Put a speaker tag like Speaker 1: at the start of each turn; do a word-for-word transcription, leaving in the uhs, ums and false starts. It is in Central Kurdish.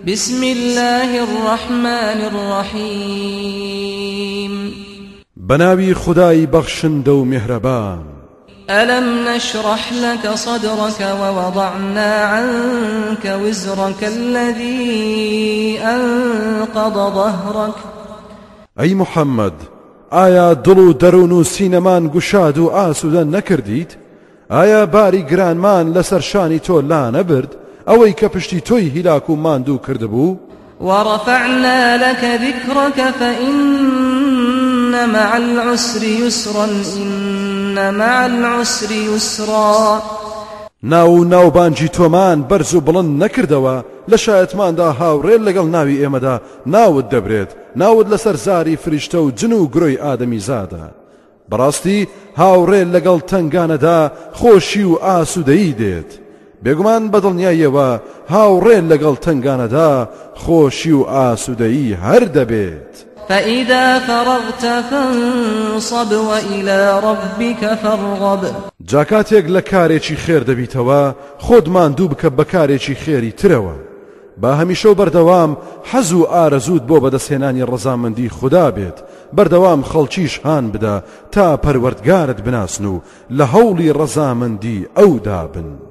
Speaker 1: بسم الله الرحمن الرحيم
Speaker 2: بناوي خداي بخشند و مهربان.
Speaker 1: ألم نشرح لك صدرك ووضعنا عنك وزرك الذي أنقض ظهرك.
Speaker 2: أي محمد، آیا دلو درونو سینمان گشاد و آسوده نکردید؟ آیا باری گرانمان لسر شانی تو لا نبرد؟ اوی که پشتی توی هلاکو ماندو کردبو؟
Speaker 1: ورفعنا لك ذكرك فإن مع العسر يسرا إن مع العسر يسرا.
Speaker 2: ناو ناو بانجی تومان برزو بلند نکردوا لشایتمان دا هاوڕێ لەگەڵ ناوی ئێمەدا ناوت دەبرێت، ناوت لەسەر زاری فریشتە و جن و گرۆی ئادەمی زادا. بەڕاستی هاوڕێ لەگەڵ تنگانەدا خۆشی و ئاسوودەیی دێت. بێگومان بەدڵنیاییەوە هاوڕێ لەگەڵ تنگانەدا خۆشی و ئاسوودەیی هەر دەبێت.
Speaker 1: فإذا فرغت فانصب وإلى ربك فارغب.
Speaker 2: جاکاتێک لە کارێکی خێر دەبیتەوە خۆتمان دوو بکە بە کارێکی خێری ترەوە. با هەمیشە و بەردەوام حەز و ئارەزوت بۆ بەدەستهێنانی ڕەزامەندی خوددا بێت. بەردەوام خەڵکیش هان بدە تا پەروەردگارت بناسن و لە هەوڵی ڕەزامەندی ئەودا بن.